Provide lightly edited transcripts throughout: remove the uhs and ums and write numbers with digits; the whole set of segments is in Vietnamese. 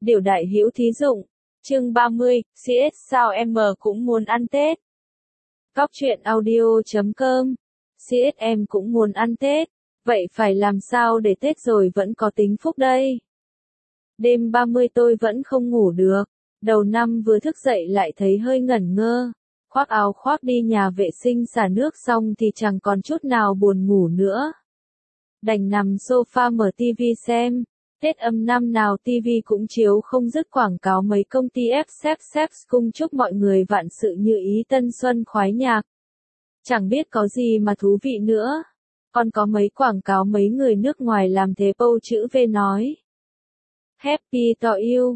Điều đại hữu thí dụng. Chương 30, CS sao em cũng muốn ăn Tết. Cóc truyện audio.com. CS em cũng muốn ăn Tết. Vậy phải làm sao để Tết rồi vẫn có tính phúc đây? Đêm 30 tôi vẫn không ngủ được. Đầu năm vừa thức dậy lại thấy hơi ngẩn ngơ. Khoác áo khoác đi nhà vệ sinh xả nước xong thì chẳng còn chút nào buồn ngủ nữa. Đành nằm sofa mở TV xem. Tết âm năm nào TV cũng chiếu không dứt quảng cáo mấy công ty FSF cung chúc mọi người vạn sự như ý tân xuân khoái nhạc. Chẳng biết có gì mà thú vị nữa. Còn có mấy quảng cáo mấy người nước ngoài làm thế bâu chữ V nói. Happy to you,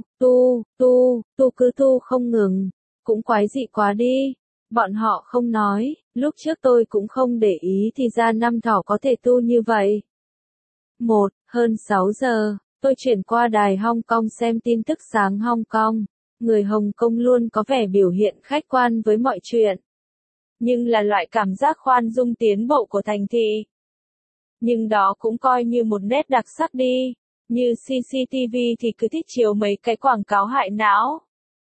tu cứ tu không ngừng. Cũng quái dị quá đi. Bọn họ không nói, lúc trước tôi cũng không để ý thì ra năm thỏ có thể tu như vậy. Hơn 6 giờ, tôi chuyển qua đài Hong Kong xem tin tức sáng Hong Kong. Người Hồng Kông luôn có vẻ biểu hiện khách quan với mọi chuyện. Nhưng là loại cảm giác khoan dung tiến bộ của thành thị. Nhưng đó cũng coi như một nét đặc sắc đi. Như CCTV thì cứ thích chiếu mấy cái quảng cáo hại não.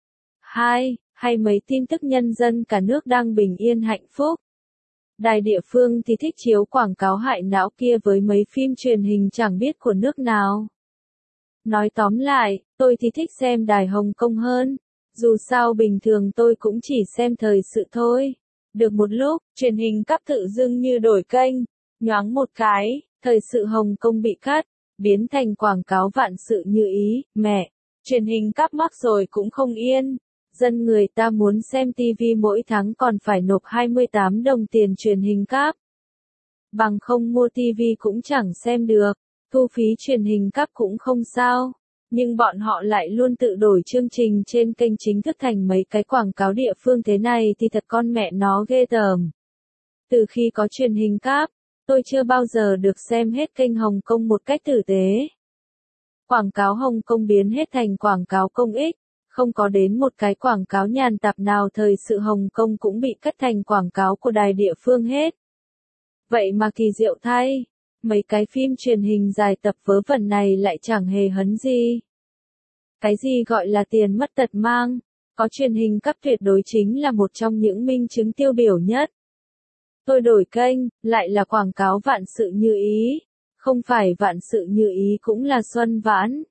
Hay mấy tin tức nhân dân cả nước đang bình yên hạnh phúc. Đài địa phương thì thích chiếu quảng cáo hại não kia với mấy phim truyền hình chẳng biết của nước nào. Nói tóm lại, tôi thì thích xem đài Hồng Kông hơn. Dù sao bình thường tôi cũng chỉ xem thời sự thôi. Được một lúc, truyền hình cáp tự dưng như đổi kênh. Nhoáng một cái, thời sự Hồng Kông bị cắt, biến thành quảng cáo vạn sự như ý. Mẹ, truyền hình cáp mắc rồi cũng không yên. Dân người ta muốn xem TV mỗi tháng còn phải nộp 28 đồng tiền truyền hình cáp. Bằng không mua TV cũng chẳng xem được, thu phí truyền hình cáp cũng không sao. Nhưng bọn họ lại luôn tự đổi chương trình trên kênh chính thức thành mấy cái quảng cáo địa phương thế này thì thật con mẹ nó ghê tởm. Từ khi có truyền hình cáp, tôi chưa bao giờ được xem hết kênh Hồng Kông một cách tử tế. Quảng cáo Hồng Kông biến hết thành quảng cáo công ích. Không có đến một cái quảng cáo nhàn tạp nào thời sự Hồng Kông cũng bị cắt thành quảng cáo của đài địa phương hết. Vậy mà kỳ diệu thay, mấy cái phim truyền hình dài tập vớ vẩn này lại chẳng hề hấn gì. Cái gì gọi là tiền mất tật mang, có truyền hình cáp tuyệt đối chính là một trong những minh chứng tiêu biểu nhất. Tôi đổi kênh, lại là quảng cáo vạn sự như ý. Không phải vạn sự như ý cũng là Xuân Vãn.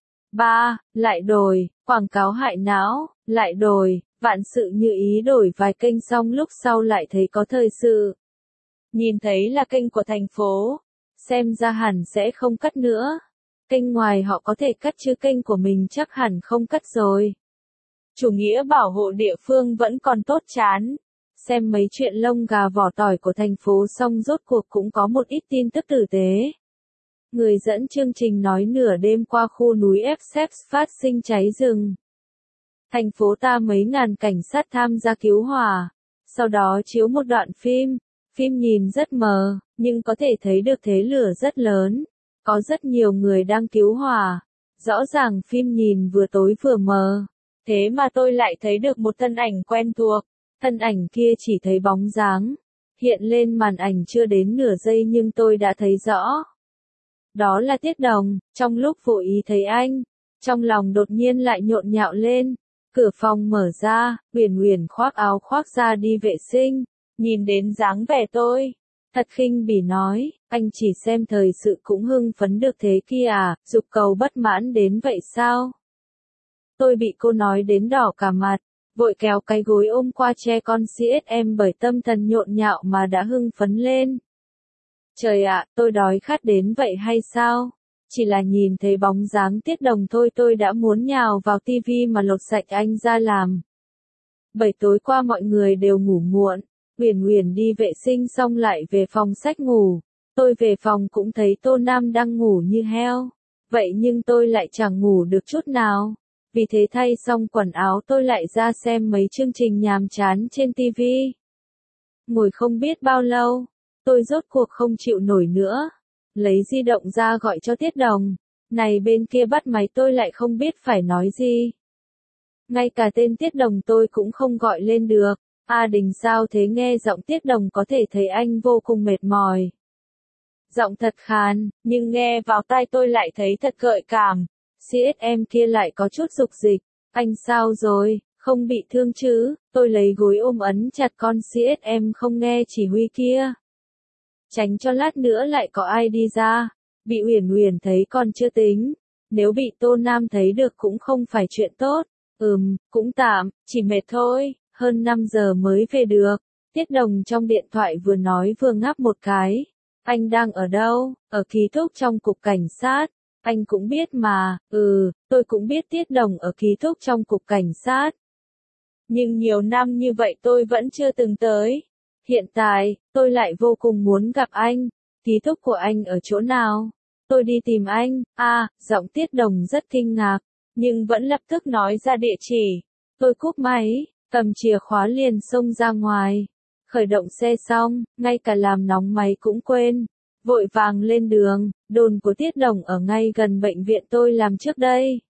Lại đổi, quảng cáo hại não, lại đổi, vạn sự như ý đổi vài kênh xong lúc sau lại thấy có thời sự. Nhìn thấy là kênh của thành phố, xem ra hẳn sẽ không cắt nữa. Kênh ngoài họ có thể cắt chứ kênh của mình chắc hẳn không cắt rồi. Chủ nghĩa bảo hộ địa phương vẫn còn tốt chán. Xem mấy chuyện lông gà vỏ tỏi của thành phố xong rốt cuộc cũng có một ít tin tức tử tế. Người dẫn chương trình nói nửa đêm qua khu núi FSF phát sinh cháy rừng. Thành phố ta mấy ngàn cảnh sát tham gia cứu hỏa. Sau đó chiếu một đoạn phim. Phim nhìn rất mờ, nhưng có thể thấy được thế lửa rất lớn. Có rất nhiều người đang cứu hỏa. Rõ ràng phim nhìn vừa tối vừa mờ. Thế mà tôi lại thấy được một thân ảnh quen thuộc. Thân ảnh kia chỉ thấy bóng dáng. Hiện lên màn ảnh chưa đến nửa giây nhưng tôi đã thấy rõ. Đó là Tiết Đồng, trong lúc vô ý thấy anh, trong lòng đột nhiên lại nhộn nhạo lên. Cửa phòng mở ra, Uyển khoác áo khoác ra đi vệ sinh, nhìn đến dáng vẻ tôi, thật khinh bỉ nói, anh chỉ xem thời sự cũng hưng phấn được thế kia à, dục cầu bất mãn đến vậy sao? Tôi bị cô nói đến đỏ cả mặt, vội kéo cái gối ôm qua che con CSM bởi tâm thần nhộn nhạo mà đã hưng phấn lên. Trời ạ, tôi đói khát đến vậy hay sao? Chỉ là nhìn thấy bóng dáng Tiết Đồng thôi tôi đã muốn nhào vào tivi mà lột sạch anh ra làm. Bởi tối qua mọi người đều ngủ muộn, Uyển đi vệ sinh xong lại về phòng sách ngủ. Tôi về phòng cũng thấy Tô Nam đang ngủ như heo. Vậy nhưng tôi lại chẳng ngủ được chút nào. Vì thế thay xong quần áo tôi lại ra xem mấy chương trình nhàm chán trên tivi. Ngồi không biết bao lâu. Tôi rốt cuộc không chịu nổi nữa. Lấy di động ra gọi cho Tiết Đồng. Này bên kia bắt máy tôi lại không biết phải nói gì. Ngay cả tên Tiết Đồng tôi cũng không gọi lên được. Đình sao thế nghe giọng Tiết Đồng có thể thấy anh vô cùng mệt mỏi. Giọng thật khàn, nhưng nghe vào tai tôi lại thấy thật gợi cảm. CSM kia lại có chút dục dịch. Anh sao rồi, không bị thương chứ? Tôi lấy gối ôm ấn chặt con CSM không nghe chỉ huy kia. Tránh cho lát nữa lại có ai đi ra. Bị Uyển Uyển thấy còn chưa tính. Nếu bị Tô Nam thấy được cũng không phải chuyện tốt. Cũng tạm, chỉ mệt thôi, hơn 5 giờ mới về được. Tiết Đồng trong điện thoại vừa nói vừa ngáp một cái. Anh đang ở đâu? Ở ký túc trong cục cảnh sát. Anh cũng biết mà, tôi cũng biết Tiết Đồng ở ký túc trong cục cảnh sát. Nhưng nhiều năm như vậy tôi vẫn chưa từng tới. Hiện tại, tôi lại vô cùng muốn gặp anh. Ký túc của anh ở chỗ nào? Tôi đi tìm anh. Giọng Tiết Đồng rất kinh ngạc, nhưng vẫn lập tức nói ra địa chỉ. Tôi cúp máy, cầm chìa khóa liền xông ra ngoài. Khởi động xe xong, ngay cả làm nóng máy cũng quên. Vội vàng lên đường, đồn của Tiết Đồng ở ngay gần bệnh viện tôi làm trước đây.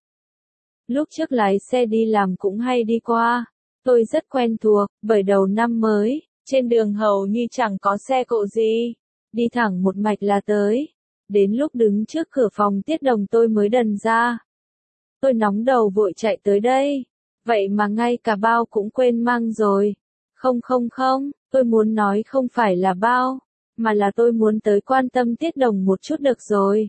Lúc trước lái xe đi làm cũng hay đi qua. Tôi rất quen thuộc, bởi đầu năm mới, trên đường hầu như chẳng có xe cộ gì. Đi thẳng một mạch là tới. Đến lúc đứng trước cửa phòng Tiết Đồng tôi mới đần ra. Tôi nóng đầu vội chạy tới đây. Vậy mà ngay cả bao cũng quên mang rồi. Không, tôi muốn nói không phải là bao, mà là tôi muốn tới quan tâm Tiết Đồng một chút được rồi.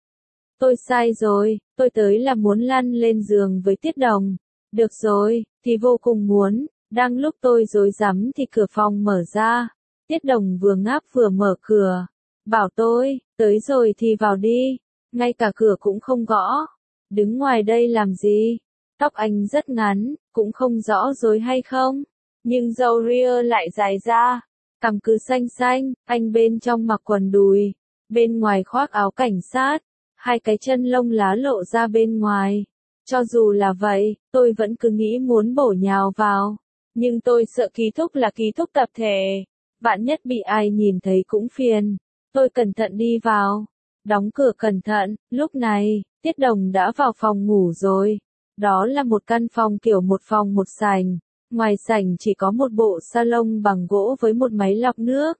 Tôi sai rồi, tôi tới là muốn lăn lên giường với Tiết Đồng. Được rồi, thì vô cùng muốn. Đang lúc tôi rối rắm thì cửa phòng mở ra. Tiết Đồng vừa ngáp vừa mở cửa. Bảo tôi, tới rồi thì vào đi. Ngay cả cửa cũng không gõ. Đứng ngoài đây làm gì? Tóc anh rất ngắn, cũng không rõ rối hay không. Nhưng râu ria lại dài ra. Cằm cứ xanh xanh, anh bên trong mặc quần đùi. Bên ngoài khoác áo cảnh sát. Hai cái chân lông lá lộ ra bên ngoài. Cho dù là vậy, tôi vẫn cứ nghĩ muốn bổ nhào vào. Nhưng tôi sợ ký túc là ký túc tập thể. Vạn nhất bị ai nhìn thấy cũng phiền. Tôi cẩn thận đi vào. Đóng cửa cẩn thận, lúc này, Tiết Đồng đã vào phòng ngủ rồi. Đó là một căn phòng kiểu một phòng một sảnh. Ngoài sảnh chỉ có một bộ salon bằng gỗ với một máy lọc nước.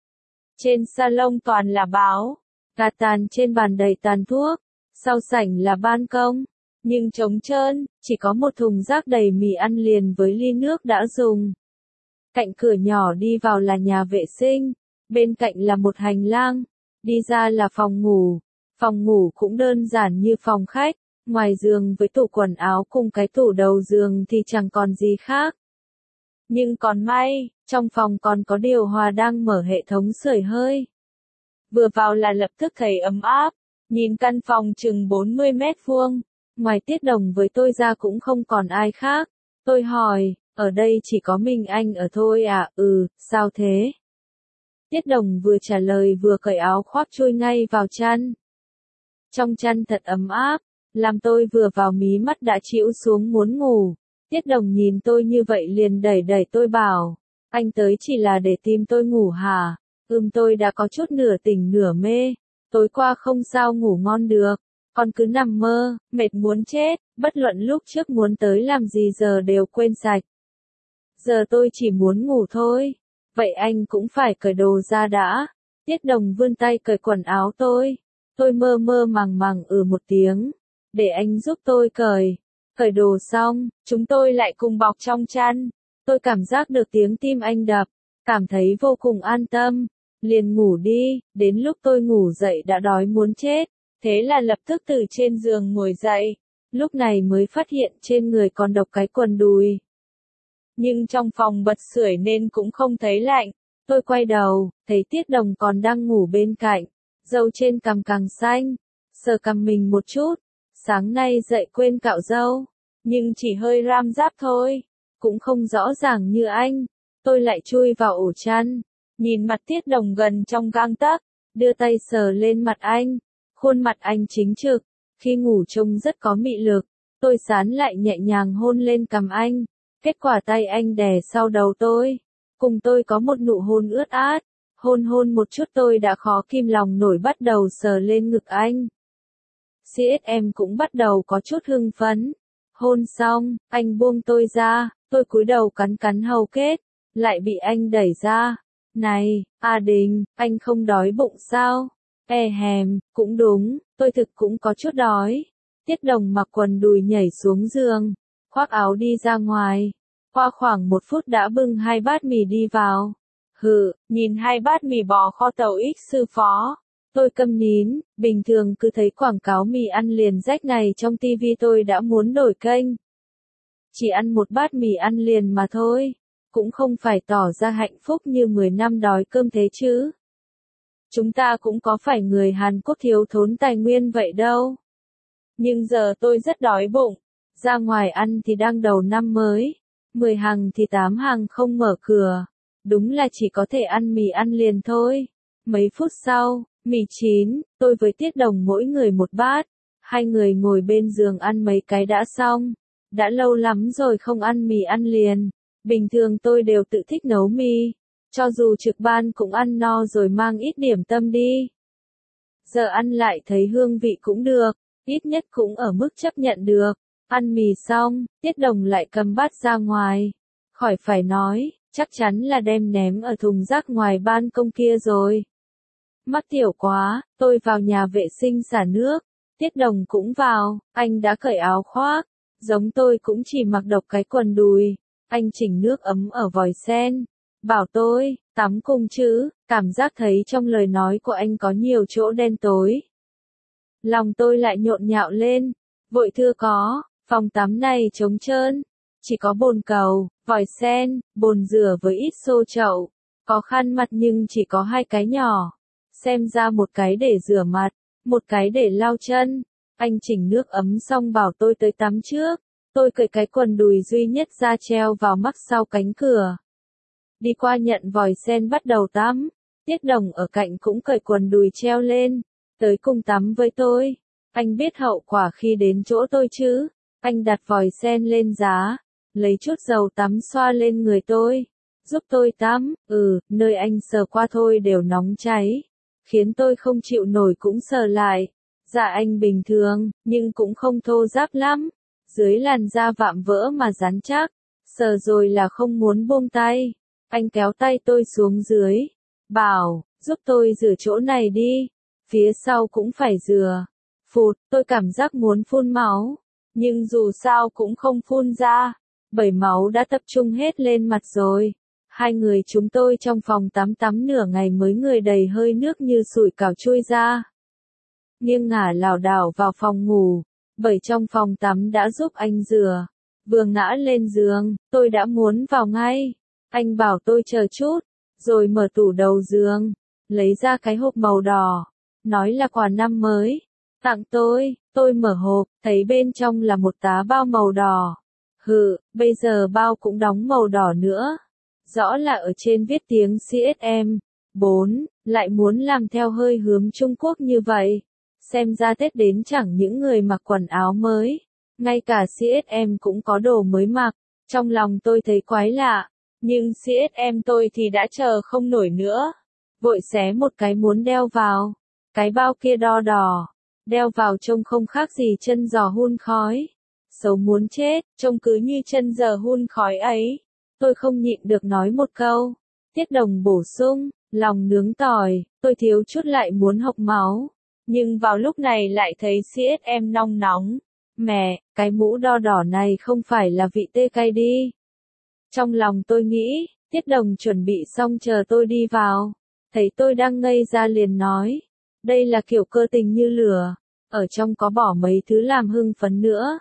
Trên salon toàn là báo. Gạt tàn trên bàn đầy tàn thuốc. Sau sảnh là ban công. Nhưng trống trơn, chỉ có một thùng rác đầy mì ăn liền với ly nước đã dùng. Cạnh cửa nhỏ đi vào là nhà vệ sinh. Bên cạnh là một hành lang. Đi ra là phòng ngủ. Phòng ngủ cũng đơn giản như phòng khách. Ngoài giường với tủ quần áo cùng cái tủ đầu giường thì chẳng còn gì khác. Nhưng còn may, trong phòng còn có điều hòa đang mở hệ thống sưởi hơi. Vừa vào là lập tức thấy ấm áp. Nhìn căn phòng chừng 40 mét vuông. Ngoài Tiết Đồng với tôi ra cũng không còn ai khác. Tôi hỏi, ở đây chỉ có mình anh ở thôi à? Sao thế? Tiết Đồng vừa trả lời vừa cởi áo khoác chui ngay vào chăn. Trong chăn thật ấm áp, làm tôi vừa vào mí mắt đã chịu xuống muốn ngủ. Tiết Đồng nhìn tôi như vậy liền đẩy tôi bảo, anh tới chỉ là để tìm tôi ngủ hả? Tôi đã có chút nửa tỉnh nửa mê, tối qua không sao ngủ ngon được, còn cứ nằm mơ, mệt muốn chết, bất luận lúc trước muốn tới làm gì giờ đều quên sạch. Giờ tôi chỉ muốn ngủ thôi. Vậy anh cũng phải cởi đồ ra đã. Tiết Đồng vươn tay cởi quần áo tôi. Tôi mơ mơ màng màng một tiếng. Để anh giúp tôi cởi. Cởi đồ xong, chúng tôi lại cùng bọc trong chăn. Tôi cảm giác được tiếng tim anh đập. Cảm thấy vô cùng an tâm. Liền ngủ đi, đến lúc tôi ngủ dậy đã đói muốn chết. Thế là lập tức từ trên giường ngồi dậy. Lúc này mới phát hiện trên người còn độc cái quần đùi. Nhưng trong phòng bật sưởi nên cũng không thấy lạnh. Tôi quay đầu, thấy Tiết Đồng còn đang ngủ bên cạnh. Râu trên cằm càng xanh. Sờ cằm mình một chút. Sáng nay dậy quên cạo râu. Nhưng chỉ hơi ram ráp thôi. Cũng không rõ ràng như anh. Tôi lại chui vào ổ chăn. Nhìn mặt Tiết Đồng gần trong gang tấc. Đưa tay sờ lên mặt anh. Khuôn mặt anh chính trực. Khi ngủ trông rất có mị lực. Tôi sán lại nhẹ nhàng hôn lên cằm anh. Kết quả tay anh đè sau đầu tôi. Cùng tôi có một nụ hôn ướt át. Hôn một chút tôi đã khó kìm lòng nổi bắt đầu sờ lên ngực anh. CSM cũng bắt đầu có chút hưng phấn. Hôn xong, anh buông tôi ra, tôi cúi đầu cắn hầu kết. Lại bị anh đẩy ra. Này, Đình, anh không đói bụng sao? Cũng đúng, tôi thực cũng có chút đói. Tiết Đồng mặc quần đùi nhảy xuống giường, khoác áo đi ra ngoài. Qua khoảng 1 phút đã bưng 2 bát mì đi vào. Nhìn 2 bát mì bò kho tàu X sư phó. Tôi câm nín, bình thường cứ thấy quảng cáo mì ăn liền rách này trong tivi tôi đã muốn đổi kênh. Chỉ ăn 1 bát mì ăn liền mà thôi, cũng không phải tỏ ra hạnh phúc như 10 năm đói cơm thế chứ. Chúng ta cũng có phải người Hàn Quốc thiếu thốn tài nguyên vậy đâu. Nhưng giờ tôi rất đói bụng, ra ngoài ăn thì đang đầu năm mới, 10 hàng thì 8 hàng không mở cửa, đúng là chỉ có thể ăn mì ăn liền thôi. Mấy phút sau, mì chín, tôi với Tiết Đồng mỗi người 1 bát, 2 người ngồi bên giường ăn mấy cái đã xong. Đã lâu lắm rồi không ăn mì ăn liền, bình thường tôi đều tự thích nấu mì, cho dù trực ban cũng ăn no rồi mang ít điểm tâm đi. Giờ ăn lại thấy hương vị cũng được, ít nhất cũng ở mức chấp nhận được. Ăn mì xong, Tiết Đồng lại cầm bát ra ngoài. Khỏi phải nói, chắc chắn là đem ném ở thùng rác ngoài ban công kia rồi. Mắc tiểu quá, tôi vào nhà vệ sinh xả nước. Tiết Đồng cũng vào, anh đã cởi áo khoác. Giống tôi cũng chỉ mặc độc cái quần đùi. Anh chỉnh nước ấm ở vòi sen. Bảo tôi, tắm cùng chứ, cảm giác thấy trong lời nói của anh có nhiều chỗ đen tối. Lòng tôi lại nhộn nhạo lên. Vội thưa có, phòng tắm này trống trơn. Chỉ có bồn cầu, vòi sen, bồn rửa với ít xô chậu. Có khăn mặt nhưng chỉ có 2 cái nhỏ. Xem ra 1 cái để rửa mặt, 1 cái để lau chân. Anh chỉnh nước ấm xong bảo tôi tới tắm trước. Tôi cởi cái quần đùi duy nhất ra treo vào mắc sau cánh cửa. Đi qua nhận vòi sen bắt đầu tắm. Tiết Đồng ở cạnh cũng cởi quần đùi treo lên. Tới cùng tắm với tôi. Anh biết hậu quả khi đến chỗ tôi chứ. Anh đặt vòi sen lên giá. Lấy chút dầu tắm xoa lên người tôi. Giúp tôi tắm. Nơi anh sờ qua thôi đều nóng cháy. Khiến tôi không chịu nổi cũng sờ lại. Dạ anh bình thường, nhưng cũng không thô ráp lắm. Dưới làn da vạm vỡ mà rắn chắc. Sờ rồi là không muốn buông tay. Anh kéo tay tôi xuống dưới. Bảo, giúp tôi rửa chỗ này đi. Phía sau cũng phải rửa. Phụt, tôi cảm giác muốn phun máu. Nhưng dù sao cũng không phun ra. Bởi máu đã tập trung hết lên mặt rồi. 2 người chúng tôi trong phòng tắm nửa ngày mới người đầy hơi nước như sủi cảo chui ra. Nghiêng ngả lảo đảo vào phòng ngủ. Bởi trong phòng tắm đã giúp anh rửa. Vừa ngã lên giường, tôi đã muốn vào ngay. Anh bảo tôi chờ chút, rồi mở tủ đầu giường, lấy ra cái hộp màu đỏ, nói là quà năm mới, tặng tôi mở hộp, thấy bên trong là một tá bao màu đỏ. Bây giờ bao cũng đóng màu đỏ nữa. Rõ là ở trên viết tiếng CSM, 4, lại muốn làm theo hơi hướng Trung Quốc như vậy. Xem ra Tết đến chẳng những người mặc quần áo mới, ngay cả CSM cũng có đồ mới mặc. Trong lòng tôi thấy quái lạ, nhưng CSM tôi thì đã chờ không nổi nữa. Vội xé một cái muốn đeo vào. Cái bao kia đo đỏ, đeo vào trông không khác gì chân giò hun khói. Xấu muốn chết, trông cứ như chân giò hun khói ấy. Tôi không nhịn được nói một câu. Tiết Đồng bổ sung, lòng nướng tỏi, tôi thiếu chút lại muốn hộc máu. Nhưng vào lúc này lại thấy CSM nong nóng. Mẹ, cái mũ đo đỏ này không phải là vị tê cay đi. Trong lòng tôi nghĩ, Tiết Đồng chuẩn bị xong chờ tôi đi vào. Thấy tôi đang ngây ra liền nói. Đây là kiểu cơ tình như lửa. Ở trong có bỏ mấy thứ làm hưng phấn nữa.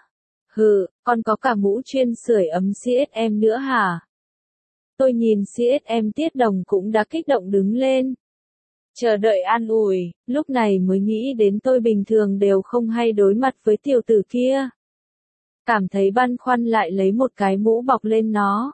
Còn có cả mũ chuyên sưởi ấm CSM nữa hả? Tôi nhìn CSM Tiết Đồng cũng đã kích động đứng lên. Chờ đợi an ủi, lúc này mới nghĩ đến tôi bình thường đều không hay đối mặt với tiểu tử kia. Cảm thấy băn khoăn lại lấy một cái mũ bọc lên nó.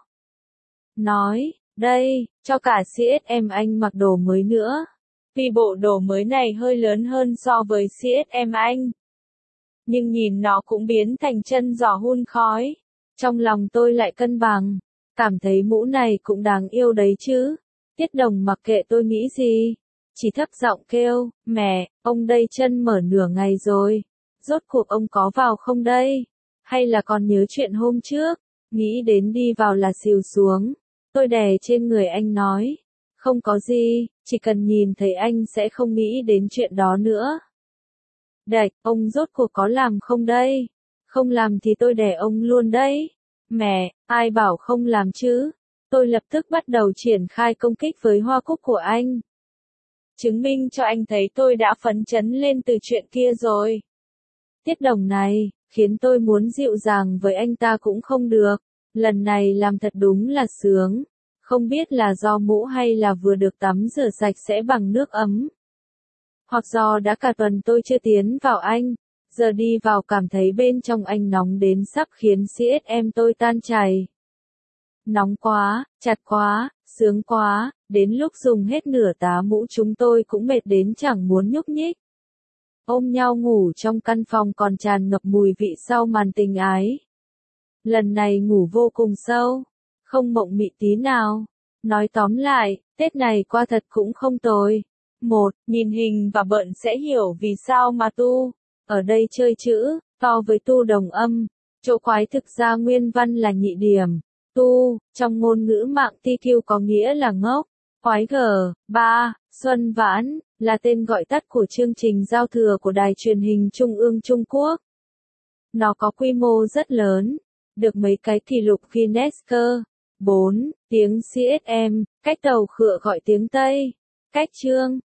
Nói, đây, cho cả CSM anh mặc đồ mới nữa. Vì bộ đồ mới này hơi lớn hơn so với CSM anh. Nhưng nhìn nó cũng biến thành chân giò hun khói. Trong lòng tôi lại cân bằng. Cảm thấy mũ này cũng đáng yêu đấy chứ. Tiết Đồng mặc kệ tôi nghĩ gì. Chỉ thấp giọng kêu, mẹ, ông đây chân mở nửa ngày rồi. Rốt cuộc ông có vào không đây? Hay là còn nhớ chuyện hôm trước? Nghĩ đến đi vào là xìu xuống. Tôi đè trên người anh nói. Không có gì, chỉ cần nhìn thấy anh sẽ không nghĩ đến chuyện đó nữa. Đạch, ông rốt cuộc có làm không đây? Không làm thì tôi đẻ ông luôn đấy. Mẹ, ai bảo không làm chứ? Tôi lập tức bắt đầu triển khai công kích với hoa cúc của anh. Chứng minh cho anh thấy tôi đã phấn chấn lên từ chuyện kia rồi. Tiết Đồng này, khiến tôi muốn dịu dàng với anh ta cũng không được. Lần này làm thật đúng là sướng. Không biết là do mũ hay là vừa được tắm rửa sạch sẽ bằng nước ấm. Hoặc do đã cả tuần tôi chưa tiến vào anh. Giờ đi vào cảm thấy bên trong anh nóng đến sắp khiến CSM tôi tan chảy. Nóng quá, chặt quá, sướng quá, đến lúc dùng hết nửa tá mũ chúng tôi cũng mệt đến chẳng muốn nhúc nhích. Ôm nhau ngủ trong căn phòng còn tràn ngập mùi vị sau màn tình ái. Lần này ngủ vô cùng sâu, không mộng mị tí nào. Nói tóm lại, Tết này qua thật cũng không tồi. Nhìn hình và bợn sẽ hiểu vì sao mà tu, ở đây chơi chữ, to với tu đồng âm, chỗ quái thực ra nguyên văn là nhị điểm. Tu, trong ngôn ngữ mạng TQ có nghĩa là ngốc. Quái G3, Xuân Vãn, là tên gọi tắt của chương trình giao thừa của Đài truyền hình Trung ương Trung Quốc. Nó có quy mô rất lớn, được mấy cái kỷ lục Guinness cơ. 4. Tiếng CSM, cách tàu khựa gọi tiếng Tây. Cách chương